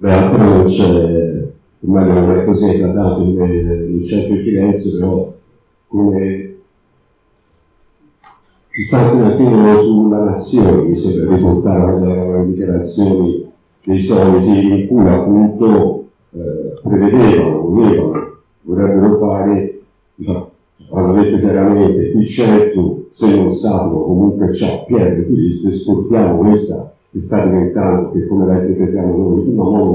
ancora non c'è, ormai non è così eclatante nel centro di Firenze, però come si sta un attimo sulla nazione, mi sembra riportare le dichiarazioni dei soliti in cui appunto vorrebbero fare, hanno detto chiaramente, qui c'entro, se non saturo, comunque c'è pieno di turisti, esportiamo questa che sta diventando, che come la interpretiamo noi,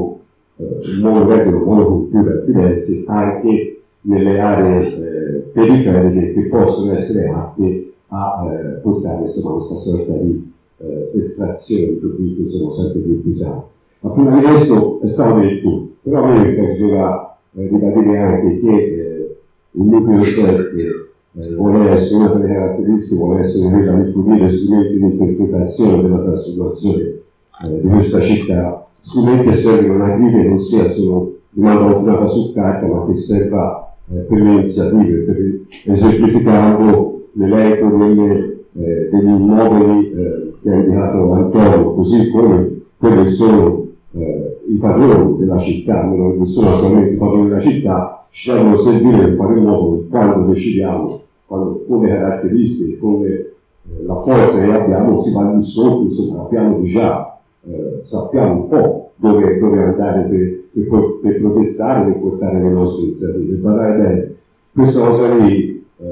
un monocultura a Firenze, anche nelle aree periferiche che possono essere atte a portare insomma questa sorta di estrazione di profitti che sono sempre più pesanti. Ma prima di questo è stato detto, però a me mi piaceva ribadire anche che il nucleo 7 vuole essere, una delle caratteristiche vuole essere quella di fornire strumenti di interpretazione della trasformazione di questa città, strumenti che servono a dire che non sia solo una funata su carta, ma che serva per le iniziative, per esemplificando l'elenco degli immobili che ha indicato Antonio, così come quelli che sono i padroni della città, non sono attualmente i padroni della città, ci devono servire per fare in modo che quando decidiamo, come caratteristiche, come la forza che abbiamo, si va lì sotto, insomma, abbiamo già, sappiamo un po' dove andare per protestare, per portare le nostre iniziative. Badate bene, questa cosa lì,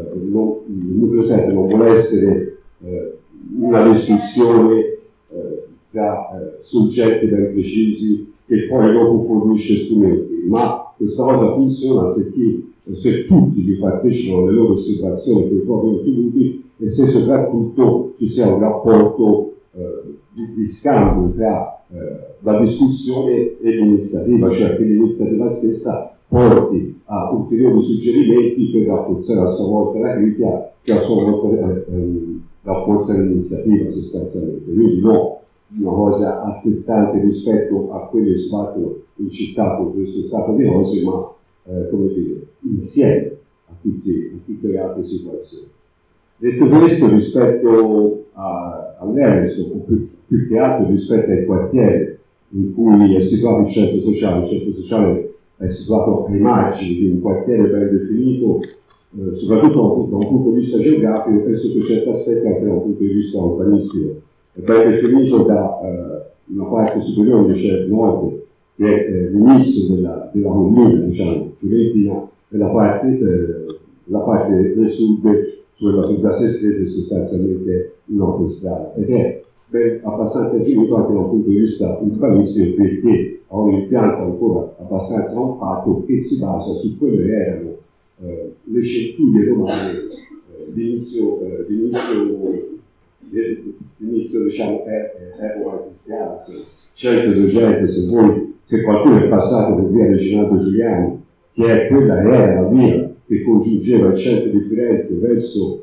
il nucleo 7 non vuole essere una discussione tra soggetti ben precisi che poi dopo fornisce strumenti, ma questa cosa funziona se tutti vi partecipano alle loro osservazioni con i propri contenuti e se soprattutto ci sia un rapporto di scambio tra la discussione e l'iniziativa, cioè che l'iniziativa stessa porti a ulteriori suggerimenti per rafforzare a sua volta la critica, che a sua volta rafforza l'iniziativa sostanzialmente. Quindi no, una cosa a sé stante rispetto a quello che si fatto in città con questo stato di cose, ma come dire, insieme a tutte le altre situazioni. Detto questo, rispetto all'Eres, o più che altro rispetto ai quartieri in cui è situato il centro sociale è situato ai margini di un quartiere ben definito, soprattutto da un punto di vista geografico e sotto certi aspetti anche da un punto di vista urbanistico. È ben definito da una parte superiore, c'è nord, che è l'inizio della collina, diciamo, fiorentina, e la parte del sud, sulla da se stessa, sostanzialmente in autostrada. Ed è abbastanza definito anche da un punto di vista urbanistico, perché ha un impianto ancora abbastanza compatto che si basa su quelle che erano le centurie romane d'inizio diciamo epoca cristiana, 100-200, se qualcuno è passato per via Reginaldo Giuliani, che è quella che era la via che congiungeva il centro di Firenze verso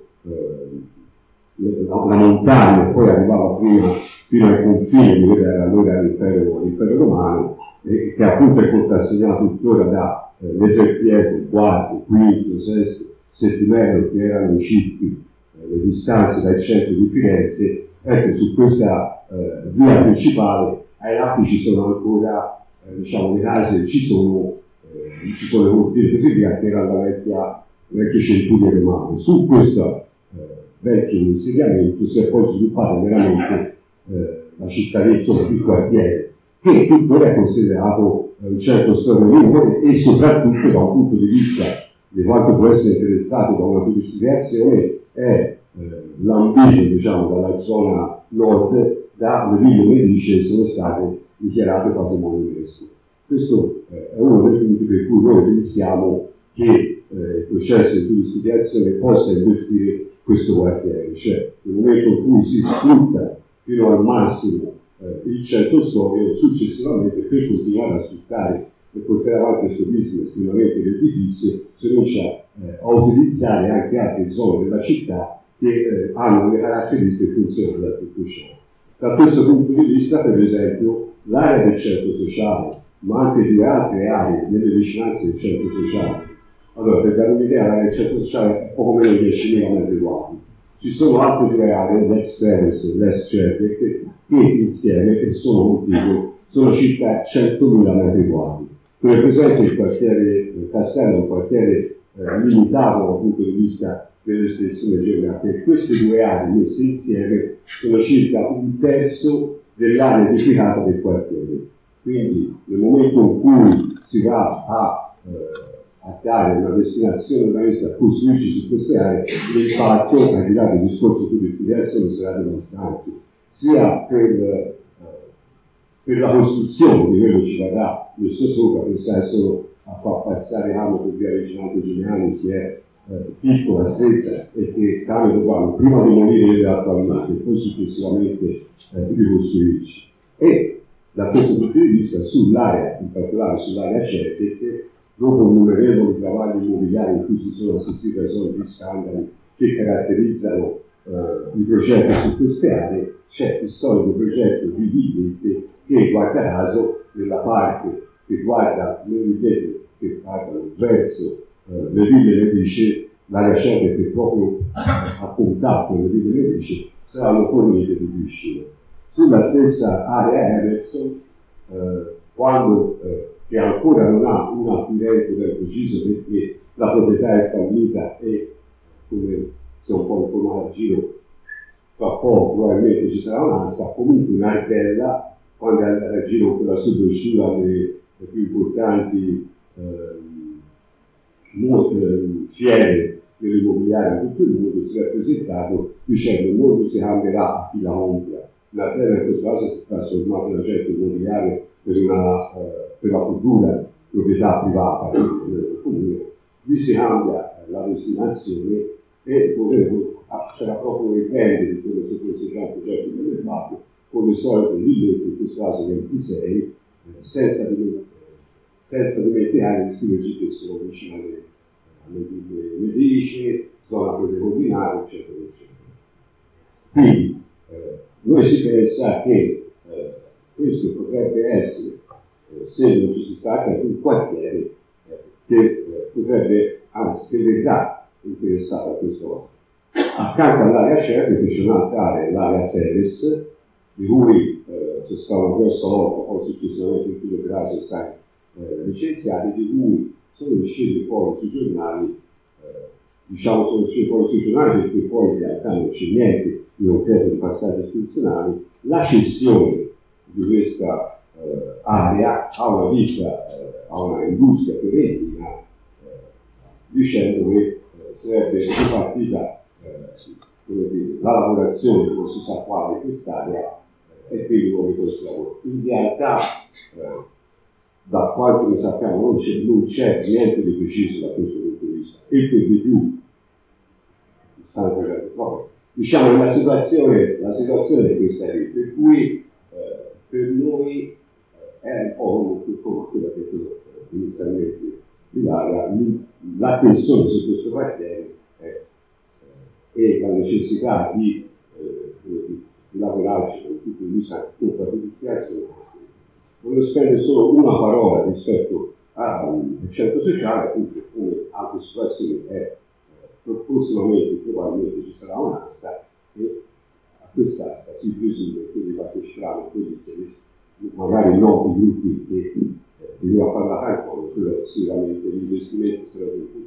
la montagna e poi arrivava fino ai confini di quello che era allora l'impero romano, e che appunto è contrassegnato tuttora da le tre pietre, quarto, quinto, sesto, settimero, che erano i cippi, le distanze dal centro di Firenze. Ecco, su questa via principale ai lati ci sono ancora diciamo le case, ci sono le cortili e così via, che era la vecchia centuria romana. Su questo vecchio insediamento si è poi sviluppata veramente la città, insomma, il quartiere, che tuttora è considerato un centro storico e soprattutto da un punto di vista di quanto può essere interessato da una turisticazione è lambito, diciamo, dalla zona nord dalle ville medici che sono state dichiarate patrimonio UNESCO. Questo è uno dei punti per cui noi pensiamo che il processo di turisticazione possa investire questo quartiere, cioè nel momento in cui si sfrutta fino al massimo il centro storico, successivamente per continuare a sfruttare e portare avanti questo business estremamente redditizio, si comincia a utilizzare anche altre zone della città che hanno le caratteristiche funzionali da tutto ciò. Da questo punto di vista, per esempio, l'area del centro sociale, ma anche due altre aree nelle vicinanze del centro sociale. Allora, per dare un'idea, l'area del centro sociale è poco meno di 10.000 metri quadri. Ci sono altre due aree, l'ex Terrace e l'ex Cerve, che insieme, e sono motivo, sono circa 100.000 metri quadri. Come presente il quartiere Castello è un quartiere limitato dal punto di vista dell'estensione geografica, e queste due aree messe insieme sono circa un terzo dell'area edificata del quartiere. Quindi nel momento in cui si va a dare una destinazione urbanistica, a costruirci su queste aree, l'impatto, al di là del discorso turistico, non sarà devastante, sia per la costruzione di quello ci varrà messo sopra, pensare solo a far passare Camo per via Reginaldo Giuliani, che è piccola, stretta, e che Camo dovranno prima demolire attualmente e poi successivamente ricostruirci. E da questo punto di vista, sull'area, in particolare sull'area Certec, dopo innumerevoli travagli immobiliari in cui si sono assistiti ai soliti scandali che caratterizzano i progetti su queste aree, c'è il solito progetto di villette che, guarda caso, nella parte che guarda le villette che guardano verso le ville Medici, l'area Certec che proprio a contatto con le ville Medici saranno fornite di piscine. Sulla stessa area Emerson, quando che ancora non ha un acquirente ben preciso perché la proprietà è fallita e, come si è un po' informato a giro, tra poco probabilmente ci sarà un'asta, comunque in Ardella, quando è andata a giro con la sottoscura le più importanti fiere dell'immobiliare in tutto il mondo, si è presentato dicendo il mondo si cambierà a chi la compra. L'Ardella in questo caso si è trasformata in un agente immobiliare per la futura proprietà privata del comune. Qui si cambia la destinazione e c'era proprio il prende di quello che fosse già un progetto che aveva fatto con le solite villette, in questo caso 26, senza dimenticare di scriverci che sono vicino alle ville Medici, zona per le combinate, eccetera, eccetera. Quindi noi si pensa che questo potrebbe essere, se non ci si tratta di un quartiere che potrebbe, anzi che verrà interessato a questo. Accanto all'area Certec c'è un'altra area, l'area Seres, di cui c'è stata una grossa lotta, poi successivamente tutti gli operai sono stati licenziati, di cui sono usciti fuori sui giornali, sono usciti fuori sui giornali perché poi in realtà non c'è niente di concreto di passaggi istituzionali, la cessione di questa area a una ditta, a una industria fiorentina, dicendo che sarebbe ripartita la lavorazione non si sa quale di quest'area e quindi come questo lavoro. In realtà, da quanto ne sappiamo, non c'è niente di preciso da questo punto di vista, e per di più, diciamo la situazione è questa lì, per cui per noi è un po' come quella che inizialmente l'attenzione su questo quartiere e la necessità di lavorarci con tutti i vista con qualificazione. Voglio spendere solo una parola rispetto al centro sociale, appunto, come altre situazioni è prossimamente probabilmente ci sarà un'asta e a quest'asta si presume che vi parteciperanno quelli che magari non i gruppi che vi ho parlato ancora, però sicuramente l'investimento sarebbe